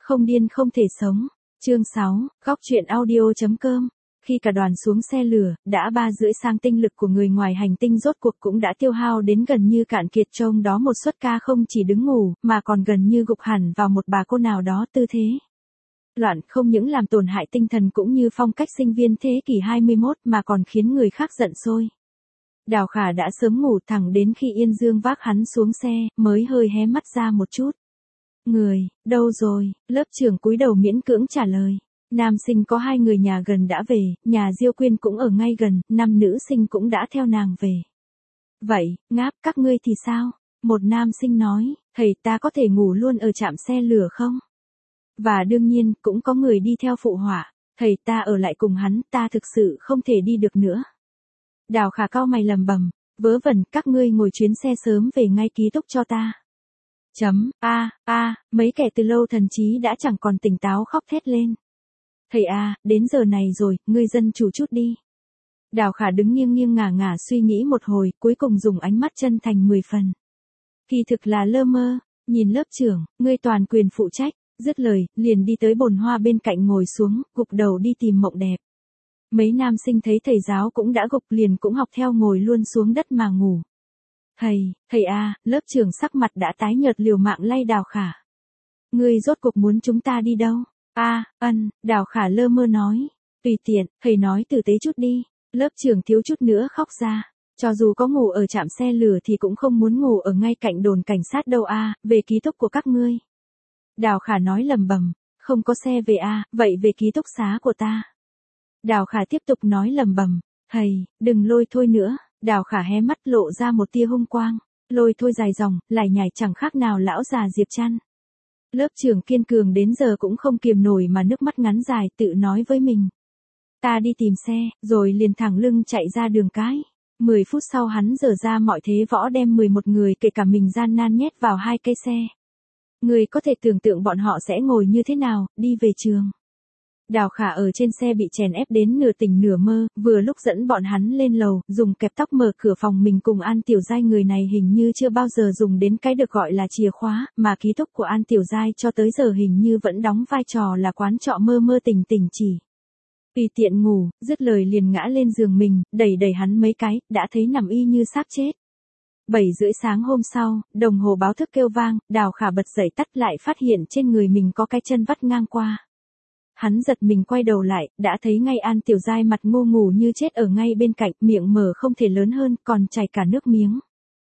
Không điên không thể sống. Chương 6, góc truyện audio.com. Khi cả đoàn xuống xe lửa, đã 3 rưỡi sáng tinh lực của người ngoài hành tinh rốt cuộc cũng đã tiêu hao đến gần như cạn kiệt, trong đó một suất ca không chỉ đứng ngủ, mà còn gần như gục hẳn vào một bà cô nào đó tư thế loạn, không những làm tổn hại tinh thần cũng như phong cách sinh viên thế kỷ 21 mà còn khiến người khác giận sôi. Đào Khả đã sớm ngủ, thẳng đến khi Yên Dương vác hắn xuống xe, mới hơi hé mắt ra một chút. Người, đâu rồi? Lớp trưởng cúi đầu miễn cưỡng trả lời. Nam sinh có 2 người nhà gần đã về, nhà Diêu Quyên cũng ở ngay gần, 5 nữ sinh cũng đã theo nàng về. Vậy, Ngáp, các ngươi thì sao? Một nam sinh nói, thầy ta có thể ngủ luôn ở trạm xe lửa không? Và đương nhiên, cũng có người đi theo phụ họa, thầy ta ở lại cùng hắn, ta thực sự không thể đi được nữa. Đào Khả cau mày lầm bầm, vớ vẩn, các ngươi ngồi chuyến xe sớm về ngay ký túc cho ta. Mấy kẻ từ lâu thần trí đã chẳng còn tỉnh táo khóc thét lên. Thầy à, đến giờ này rồi, ngươi dân chủ chút đi. Đào Khả đứng nghiêng nghiêng ngả ngả suy nghĩ một hồi, cuối cùng dùng ánh mắt chân thành 10 phần. Kỳ thực là lơ mơ, nhìn lớp trưởng, ngươi toàn quyền phụ trách, dứt lời, liền đi tới bồn hoa bên cạnh ngồi xuống, gục đầu đi tìm mộng đẹp. Mấy nam sinh thấy thầy giáo cũng đã gục liền cũng học theo ngồi luôn xuống đất mà ngủ. Thầy à, lớp trưởng sắc mặt đã tái nhợt liều mạng lay Đào Khả. Ngươi rốt cuộc muốn chúng ta đi đâu? Đào Khả lơ mơ nói. Tùy tiện, thầy nói tử tế chút đi. Lớp trưởng thiếu chút nữa khóc ra. Cho dù có ngủ ở trạm xe lửa thì cũng không muốn ngủ ở ngay cạnh đồn cảnh sát đâu về ký túc của các ngươi. Đào Khả nói lầm bầm, không có xe về vậy về ký túc xá của ta. Đào Khả tiếp tục nói lầm bầm, thầy, đừng lôi thôi nữa. Đào Khả hé mắt lộ ra một tia hung quang, lôi thôi dài dòng, lải nhải chẳng khác nào lão già Diệp Trăn. Lớp trưởng kiên cường đến giờ cũng không kiềm nổi mà nước mắt ngắn dài tự nói với mình. Ta đi tìm xe, rồi liền thẳng lưng chạy ra đường cái. 10 phút sau hắn dở ra mọi thế võ đem 11 người kể cả mình gian nan nhét vào 2 cây xe. Người có thể tưởng tượng bọn họ sẽ ngồi như thế nào, đi về trường. Đào Khả ở trên xe bị chèn ép đến nửa tỉnh nửa mơ, vừa lúc dẫn bọn hắn lên lầu, dùng kẹp tóc mở cửa phòng mình cùng An Tiểu Giai. Người này hình như chưa bao giờ dùng đến cái được gọi là chìa khóa, mà ký túc của An Tiểu Giai cho tới giờ hình như vẫn đóng vai trò là quán trọ mơ mơ tỉnh tỉnh chỉ. Tùy tiện ngủ, dứt lời liền ngã lên giường mình, đẩy hắn mấy cái, đã thấy nằm y như xác chết. 7 rưỡi sáng hôm sau, đồng hồ báo thức kêu vang, Đào Khả bật dậy tắt lại phát hiện trên người mình có cái chân vắt ngang qua. Hắn giật mình quay đầu lại, đã thấy ngay An Tiểu Giai mặt ngu ngủ như chết ở ngay bên cạnh, miệng mở không thể lớn hơn, còn chảy cả nước miếng.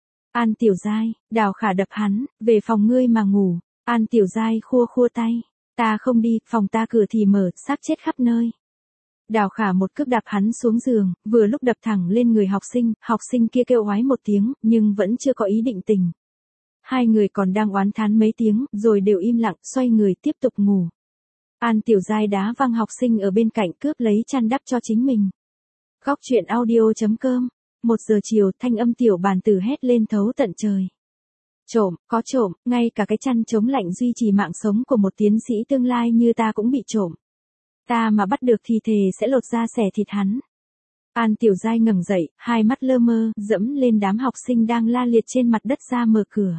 An Tiểu Giai, Đào Khả đập hắn, về phòng ngươi mà ngủ. An Tiểu Giai khua tay, ta không đi, phòng ta cửa thì mở, xác chết khắp nơi. Đào Khả một cước đạp hắn xuống giường, vừa lúc đập thẳng lên người học sinh kia kêu oái một tiếng, nhưng vẫn chưa có ý định tình. 2 người còn đang oán thán mấy tiếng, rồi đều im lặng, xoay người tiếp tục ngủ. An Tiểu Giai đá văng học sinh ở bên cạnh cướp lấy chăn đắp cho chính mình. Góc truyện audio.com. 1 giờ chiều, thanh âm Tiểu Bàn Tử hét lên thấu tận trời. Trộm, có trộm, ngay cả cái chăn chống lạnh duy trì mạng sống của một tiến sĩ tương lai như ta cũng bị trộm. Ta mà bắt được thì thề sẽ lột da xẻ thịt hắn. An Tiểu Giai ngẩng dậy, hai mắt lơ mơ, dẫm lên đám học sinh đang la liệt trên mặt đất ra mở cửa.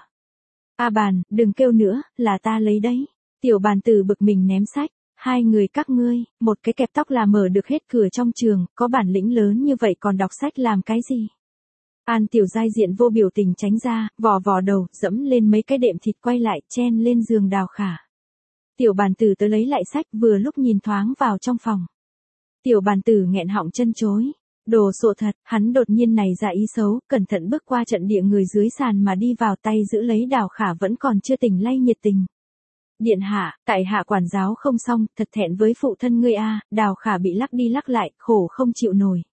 Bàn, đừng kêu nữa, là ta lấy đấy. Tiểu Bàn Tử bực mình ném sách. 2 người các ngươi, một cái kẹp tóc là mở được hết cửa trong trường, có bản lĩnh lớn như vậy còn đọc sách làm cái gì? An Tiểu Giai diện vô biểu tình tránh ra, vò đầu, dẫm lên mấy cái đệm thịt quay lại, chen lên giường Đào Khả. Tiểu Bàn Tử tới lấy lại sách, vừa lúc nhìn thoáng vào trong phòng. Tiểu Bàn Tử nghẹn họng chân chối. Đồ sộ thật, hắn đột nhiên này ra ý xấu, cẩn thận bước qua trận địa người dưới sàn mà đi vào, tay giữ lấy Đào Khả vẫn còn chưa tỉnh lay nhiệt tình. Điện hạ, tại hạ quản giáo không xong, thật thẹn với phụ thân ngươi Đào Khả bị lắc đi lắc lại, khổ không chịu nổi.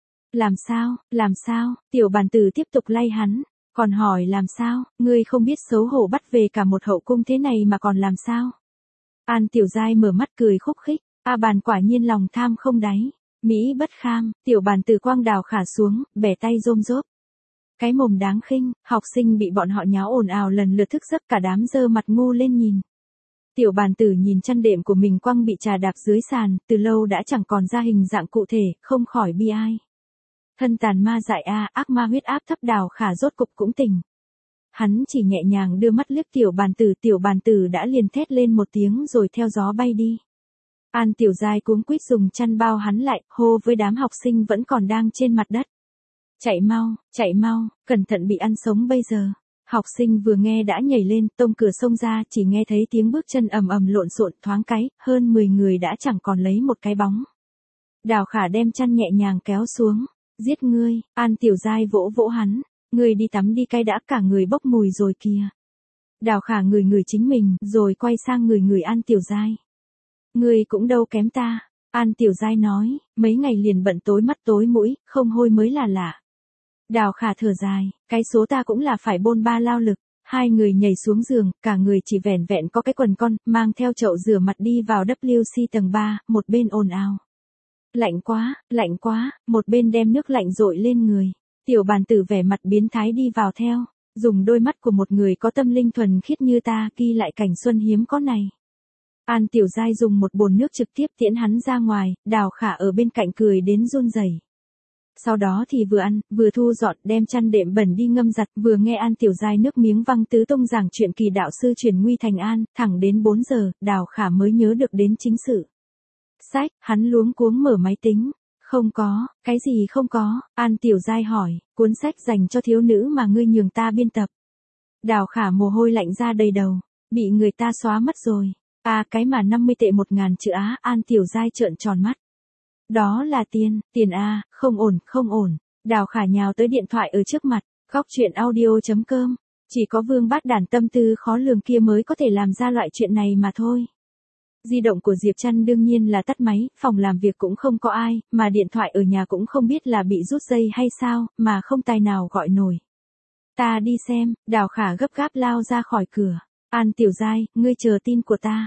Làm sao, Tiểu Bàn Tử tiếp tục lay hắn, còn hỏi làm sao, ngươi không biết xấu hổ bắt về cả một hậu cung thế này mà còn làm sao? An Tiểu Giai mở mắt cười khúc khích, Bàn quả nhiên lòng tham không đáy, Mỹ bất kham. Tiểu Bàn Tử quăng Đào Khả xuống, bẻ tay rôm rốp. Cái mồm đáng khinh, học sinh bị bọn họ nháo ồn ào lần lượt thức giấc, cả đám dơ mặt ngu lên nhìn. Tiểu Bàn Tử nhìn chăn đệm của mình quăng bị trà đạp dưới sàn, từ lâu đã chẳng còn ra hình dạng cụ thể, không khỏi bi ai. Thân tàn ma dại ác ma huyết áp thấp. Đào Khả rốt cục cũng tỉnh. Hắn chỉ nhẹ nhàng đưa mắt liếc tiểu bàn tử đã liền thét lên một tiếng rồi theo gió bay đi. An Tiểu Giai cuống quýt dùng chăn bao hắn lại, hô với đám học sinh vẫn còn đang trên mặt đất. Chạy mau, cẩn thận bị ăn sống bây giờ. Học sinh vừa nghe đã nhảy lên, tông cửa xông ra, chỉ nghe thấy tiếng bước chân ầm ầm lộn xộn, thoáng cái, hơn 10 người đã chẳng còn lấy một cái bóng. Đào Khả đem chăn nhẹ nhàng kéo xuống. Giết ngươi, An Tiểu Giai vỗ vỗ hắn. Ngươi đi tắm đi cái đã, cả người bốc mùi rồi kìa. Đào Khả ngửi chính mình, rồi quay sang người An Tiểu Giai. Ngươi cũng đâu kém ta. An Tiểu Giai nói, mấy ngày liền bận tối mắt tối mũi, không hôi mới là lạ. Đào Khả thở dài, cái số ta cũng là phải bôn ba lao lực. Hai người nhảy xuống giường, cả người chỉ vẻn vẹn có cái quần con, mang theo chậu rửa mặt đi vào WC tầng 3, một bên ồn ào. Lạnh quá, một bên đem nước lạnh dội lên người. Tiểu bàn tử vẻ mặt biến thái đi vào theo, dùng đôi mắt của một người có tâm linh thuần khiết như ta ghi lại cảnh xuân hiếm có này. An Tiểu Giai dùng một bồn nước trực tiếp tiễn hắn ra ngoài, Đào Khả ở bên cạnh cười đến run rẩy. Sau đó thì vừa ăn, vừa thu dọn đem chăn đệm bẩn đi ngâm giặt, vừa nghe An Tiểu Giai nước miếng văng tứ tung giảng chuyện kỳ đạo sư chuyển nguy thành an, thẳng đến 4 giờ, Đào Khả mới nhớ được đến chính sự. Sách, hắn luống cuống mở máy tính. Không có, cái gì không có, An Tiểu Giai hỏi, cuốn sách dành cho thiếu nữ mà ngươi nhường ta biên tập. Đào Khả mồ hôi lạnh ra đầy đầu, bị người ta xóa mất rồi. À cái mà 50 tệ 1.000 chữ á, An Tiểu Giai trợn tròn mắt. Đó là tiền à, không ổn. Đào Khả nhào tới điện thoại ở trước mặt, góc chuyện audio.com. Chỉ có Vương Bát Đản tâm tư khó lường kia mới có thể làm ra loại chuyện này mà thôi. Di động của Diệp Trăn đương nhiên là tắt máy, phòng làm việc cũng không có ai, mà điện thoại ở nhà cũng không biết là bị rút dây hay sao, mà không tài nào gọi nổi. Ta đi xem, Đào Khả gấp gáp lao ra khỏi cửa. An Tiểu Giai, ngươi chờ tin của ta.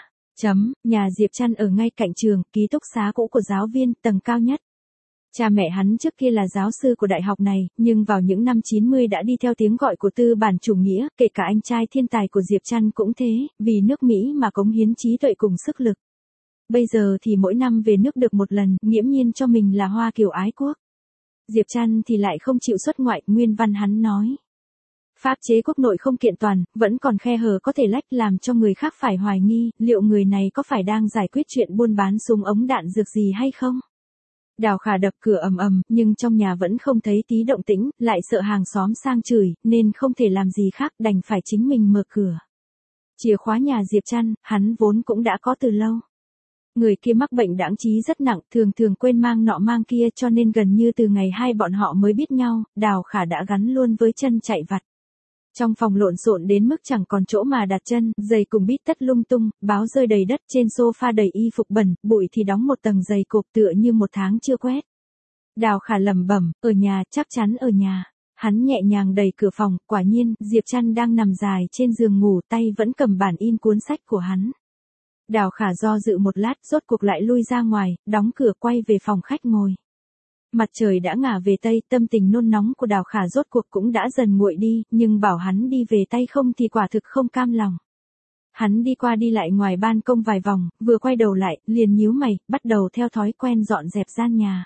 Nhà Diệp Trăn ở ngay cạnh trường, ký túc xá cũ của giáo viên, tầng cao nhất. Cha mẹ hắn trước kia là giáo sư của đại học này, nhưng vào những năm 90 đã đi theo tiếng gọi của tư bản chủ nghĩa, kể cả anh trai thiên tài của Diệp Trăn cũng thế, vì nước Mỹ mà cống hiến trí tuệ cùng sức lực. Bây giờ thì mỗi năm về nước được một lần, nghiễm nhiên cho mình là hoa kiều ái quốc. Diệp Trăn thì lại không chịu xuất ngoại, nguyên văn hắn nói. Pháp chế quốc nội không kiện toàn, vẫn còn khe hở có thể lách làm cho người khác phải hoài nghi, liệu người này có phải đang giải quyết chuyện buôn bán súng ống đạn dược gì hay không? Đào Khả đập cửa ầm ầm, nhưng trong nhà vẫn không thấy tí động tĩnh, lại sợ hàng xóm sang chửi, nên không thể làm gì khác, đành phải chính mình mở cửa. Chìa khóa nhà Diệp Trăn, hắn vốn cũng đã có từ lâu. Người kia mắc bệnh đãng trí rất nặng, thường quên mang nọ mang kia, cho nên gần như từ ngày hai bọn họ mới biết nhau, Đào Khả đã gắn luôn với chân chạy vặt. Trong phòng lộn xộn đến mức chẳng còn chỗ mà đặt chân, giày cùng bít tất lung tung, báo rơi đầy đất, trên sofa đầy y phục bẩn, bụi thì đóng một tầng dày cộp tựa như một tháng chưa quét. Đào Khả lẩm bẩm, ở nhà, chắc chắn ở nhà. Hắn nhẹ nhàng đẩy cửa phòng, quả nhiên, Diệp Trăn đang nằm dài trên giường ngủ, tay vẫn cầm bản in cuốn sách của hắn. Đào Khả do dự một lát, rốt cuộc lại lui ra ngoài, đóng cửa quay về phòng khách ngồi. Mặt trời đã ngả về tây, tâm tình nôn nóng của Đào Khả rốt cuộc cũng đã dần nguội đi, nhưng bảo hắn đi về tay không thì quả thực không cam lòng. Hắn đi qua đi lại ngoài ban công vài vòng, vừa quay đầu lại, liền nhíu mày, bắt đầu theo thói quen dọn dẹp gian nhà.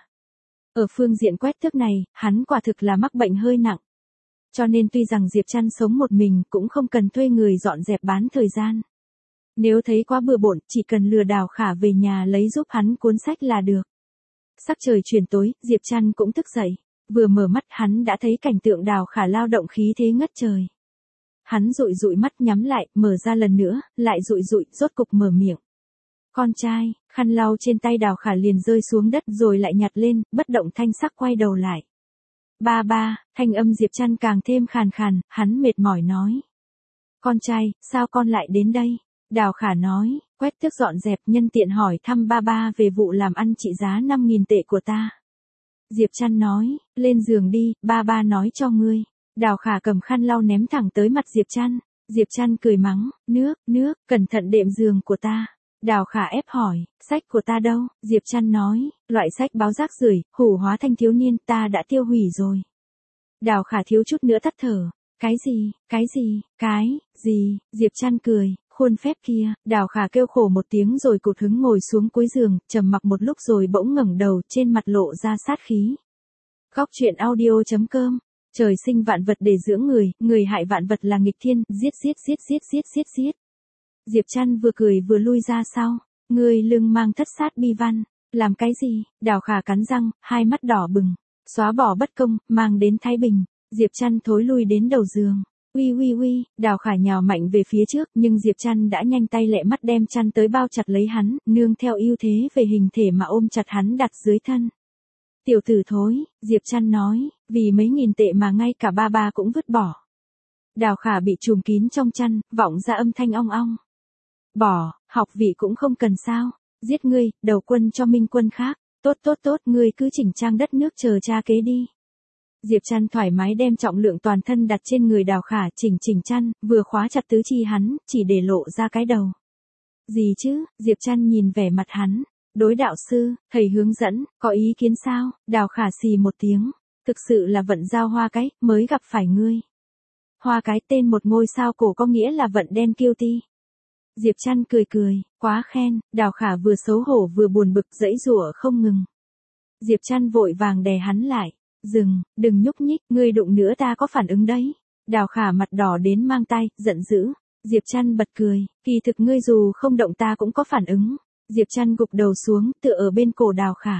Ở phương diện quét tước này, hắn quả thực là mắc bệnh hơi nặng. Cho nên tuy rằng Diệp Trăn sống một mình cũng không cần thuê người dọn dẹp bán thời gian. Nếu thấy quá bừa bộn, chỉ cần lừa Đào Khả về nhà lấy giúp hắn cuốn sách là được. Sắc trời chuyển tối, Diệp Trăn cũng thức dậy. Vừa mở mắt hắn đã thấy cảnh tượng Đào Khả lao động khí thế ngất trời. Hắn dụi mắt nhắm lại, mở ra lần nữa, lại dụi, rốt cục mở miệng. Con trai, khăn lau trên tay Đào Khả liền rơi xuống đất rồi lại nhặt lên, bất động thanh sắc quay đầu lại. Ba, thanh âm Diệp Trăn càng thêm khàn khàn, hắn mệt mỏi nói. Con trai, sao con lại đến đây? Đào Khả nói, quét tước dọn dẹp, nhân tiện hỏi thăm ba về vụ làm ăn trị giá 5.000 tệ của ta. Diệp Trăn nói, lên giường đi, ba nói cho ngươi. Đào Khả cầm khăn lau ném thẳng tới mặt Diệp Trăn. Diệp Trăn cười mắng, nước, cẩn thận đệm giường của ta. Đào Khả ép hỏi, sách của ta đâu? Diệp Trăn nói, loại sách báo rác rưởi, hủ hóa thanh thiếu niên, ta đã tiêu hủy rồi. Đào Khả thiếu chút nữa tắt thở. Cái gì? Diệp Trăn cười, khuôn phép kia. Đào Khả kêu khổ một tiếng rồi cụt hứng ngồi xuống cuối giường, trầm mặc một lúc rồi bỗng ngẩng đầu, trên mặt lộ ra sát khí. Góc chuyện audio.com Trời sinh vạn vật để dưỡng người, người hại vạn vật là nghịch thiên, giết giết giết giết giết giết giết. Diệp Trăn vừa cười vừa lui ra sau, ngươi lưng mang thất sát bi văn, làm cái gì? Đào Khả cắn răng, hai mắt đỏ bừng, xóa bỏ bất công, mang đến thái bình. Diệp Trăn thối lui đến đầu giường. Uy uy uy, Đào Khả nhào mạnh về phía trước, nhưng Diệp Trăn đã nhanh tay lẹ mắt đem chăn tới bao chặt lấy hắn, nương theo ưu thế về hình thể mà ôm chặt hắn đặt dưới thân. Tiểu tử thối, Diệp Trăn nói, vì mấy nghìn tệ mà ngay cả ba cũng vứt bỏ. Đào Khả bị trùm kín trong chăn, vọng ra âm thanh ong ong. Bỏ, học vị cũng không cần sao, giết ngươi, đầu quân cho minh quân khác, tốt tốt tốt, ngươi cứ chỉnh trang đất nước chờ cha kế đi. Diệp Trăn thoải mái đem trọng lượng toàn thân đặt trên người Đào Khả, chỉnh chăn, vừa khóa chặt tứ chi hắn, chỉ để lộ ra cái đầu. Gì chứ? Diệp Trăn nhìn vẻ mặt hắn. Đối đạo sư, thầy hướng dẫn, có ý kiến sao? Đào Khả xì một tiếng. Thực sự là vận giao hoa cái, mới gặp phải ngươi. Hoa cái tên một ngôi sao cổ có nghĩa là vận đen kiêu ti. Diệp Trăn cười cười, quá khen. Đào Khả vừa xấu hổ vừa buồn bực giãy giụa không ngừng. Diệp Trăn vội vàng đè hắn lại. Dừng, đừng nhúc nhích, ngươi đụng nữa ta có phản ứng đấy. Đào Khả mặt đỏ đến mang tay, giận dữ. Diệp Trăn bật cười, kỳ thực ngươi dù không động ta cũng có phản ứng. Diệp Trăn gục đầu xuống, tựa ở bên cổ Đào Khả.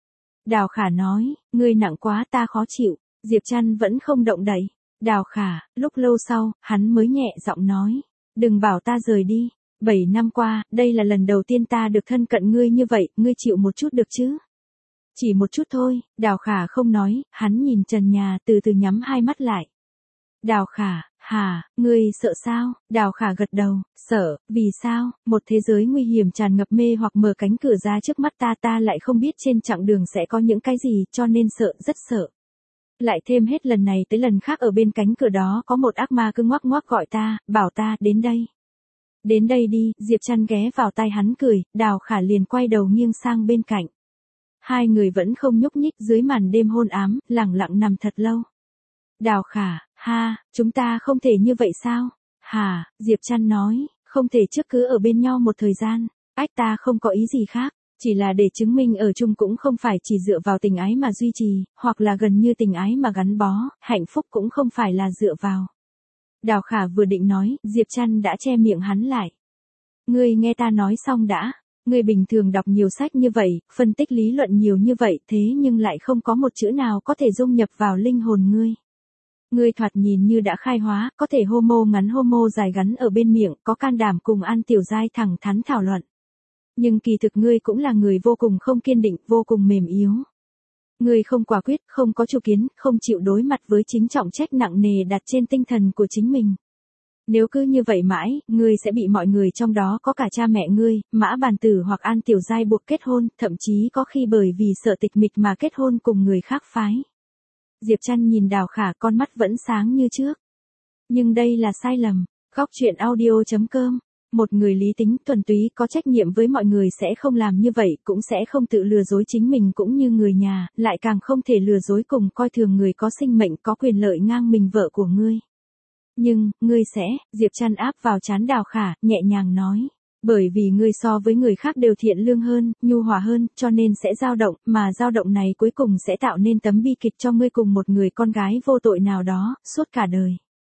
Đào Khả nói, ngươi nặng quá ta khó chịu. Diệp Trăn vẫn không động đậy. Đào Khả, lúc lâu sau, hắn mới nhẹ giọng nói, đừng bảo ta rời đi. 7 năm qua, đây là lần đầu tiên ta được thân cận ngươi như vậy, ngươi chịu một chút được chứ? Chỉ một chút thôi, Đào Khả không nói, hắn nhìn trần nhà từ từ nhắm hai mắt lại. Đào Khả, hả, ngươi sợ sao? Đào Khả gật đầu, sợ, vì sao? Một thế giới nguy hiểm tràn ngập mê hoặc mở cánh cửa ra trước mắt ta lại không biết trên chặng đường sẽ có những cái gì, cho nên sợ, rất sợ. Lại thêm hết lần này tới lần khác ở bên cánh cửa đó có một ác ma cứ ngoắc ngoắc gọi ta, bảo ta, đến đây. Đến đây đi, Diệp Trăn ghé vào tai hắn cười, Đào Khả liền quay đầu nghiêng sang bên cạnh. Hai người vẫn không nhúc nhích dưới màn đêm hôn ám, lẳng lặng nằm thật lâu. Đào Khả, ha, chúng ta không thể như vậy sao? Hả, Diệp Trăn nói, không thể trước cứ ở bên nhau một thời gian. Ách ta không có ý gì khác, chỉ là để chứng minh ở chung cũng không phải chỉ dựa vào tình ái mà duy trì, hoặc là gần như tình ái mà gắn bó, hạnh phúc cũng không phải là dựa vào. Đào Khả vừa định nói, Diệp Trăn đã che miệng hắn lại. Ngươi nghe ta nói xong đã. Ngươi bình thường đọc nhiều sách như vậy, phân tích lý luận nhiều như vậy, thế nhưng lại không có một chữ nào có thể dung nhập vào linh hồn ngươi. Ngươi thoạt nhìn như đã khai hóa, có thể homo ngắn homo dài gắn ở bên miệng, có can đảm cùng An Tiểu Giai thẳng thắn thảo luận. Nhưng kỳ thực ngươi cũng là người vô cùng không kiên định, vô cùng mềm yếu. Ngươi không quả quyết, không có chủ kiến, không chịu đối mặt với chính trọng trách nặng nề đặt trên tinh thần của chính mình. Nếu cứ như vậy mãi, ngươi sẽ bị mọi người trong đó có cả cha mẹ ngươi, Mã Bàn Tử hoặc An Tiểu Giai buộc kết hôn, thậm chí có khi bởi vì sợ tịch mịch mà kết hôn cùng người khác phái. Diệp Trăn nhìn Đào Khả, con mắt vẫn sáng như trước. Nhưng đây là sai lầm. Góc truyện audio.com. Một người lý tính, thuần túy, có trách nhiệm với mọi người sẽ không làm như vậy, cũng sẽ không tự lừa dối chính mình cũng như người nhà, lại càng không thể lừa dối cùng coi thường người có sinh mệnh có quyền lợi ngang mình vợ của ngươi. Nhưng, ngươi sẽ, Diệp Trăn áp vào trán Đào Khả, nhẹ nhàng nói. Bởi vì ngươi so với người khác đều thiện lương hơn, nhu hòa hơn, cho nên sẽ dao động, mà dao động này cuối cùng sẽ tạo nên tấm bi kịch cho ngươi cùng một người con gái vô tội nào đó, suốt cả đời.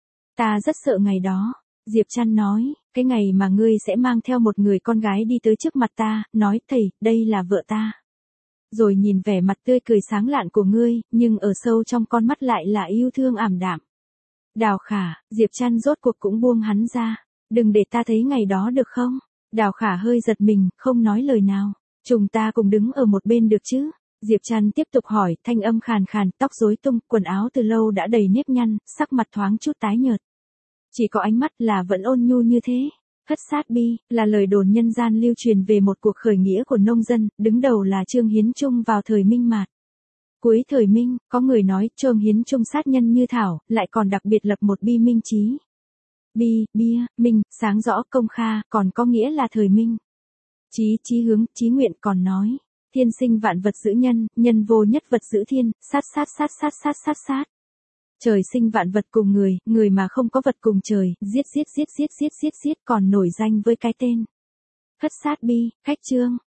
Ta rất sợ ngày đó. Diệp Trăn nói, cái ngày mà ngươi sẽ mang theo một người con gái đi tới trước mặt ta, nói, thầy, đây là vợ ta. Rồi nhìn vẻ mặt tươi cười sáng lạn của ngươi, nhưng ở sâu trong con mắt lại là yêu thương ảm đạm. Đào Khả, Diệp Trăn rốt cuộc cũng buông hắn ra. Đừng để ta thấy ngày đó được không? Đào Khả hơi giật mình, không nói lời nào. Chúng ta cùng đứng ở một bên được chứ? Diệp Trăn tiếp tục hỏi, thanh âm khàn khàn, tóc rối tung, quần áo từ lâu đã đầy nếp nhăn, sắc mặt thoáng chút tái nhợt. Chỉ có ánh mắt là vẫn ôn nhu như thế. Thất sát bi, là lời đồn nhân gian lưu truyền về một cuộc khởi nghĩa của nông dân, đứng đầu là Trương Hiến Trung vào thời Minh Mạt. Cuối thời Minh, có người nói Trương Hiến Trung sát nhân như thảo, lại còn đặc biệt lập một bi minh chí. Bi, bia, minh, sáng rõ công kha, còn có nghĩa là thời Minh. Chí hướng, chí nguyện còn nói. Thiên sinh vạn vật giữ nhân, nhân vô nhất vật giữ thiên, sát. Trời sinh vạn vật cùng người mà không có vật cùng trời, giết, còn nổi danh với cái tên. Thất sát bi, khách trương,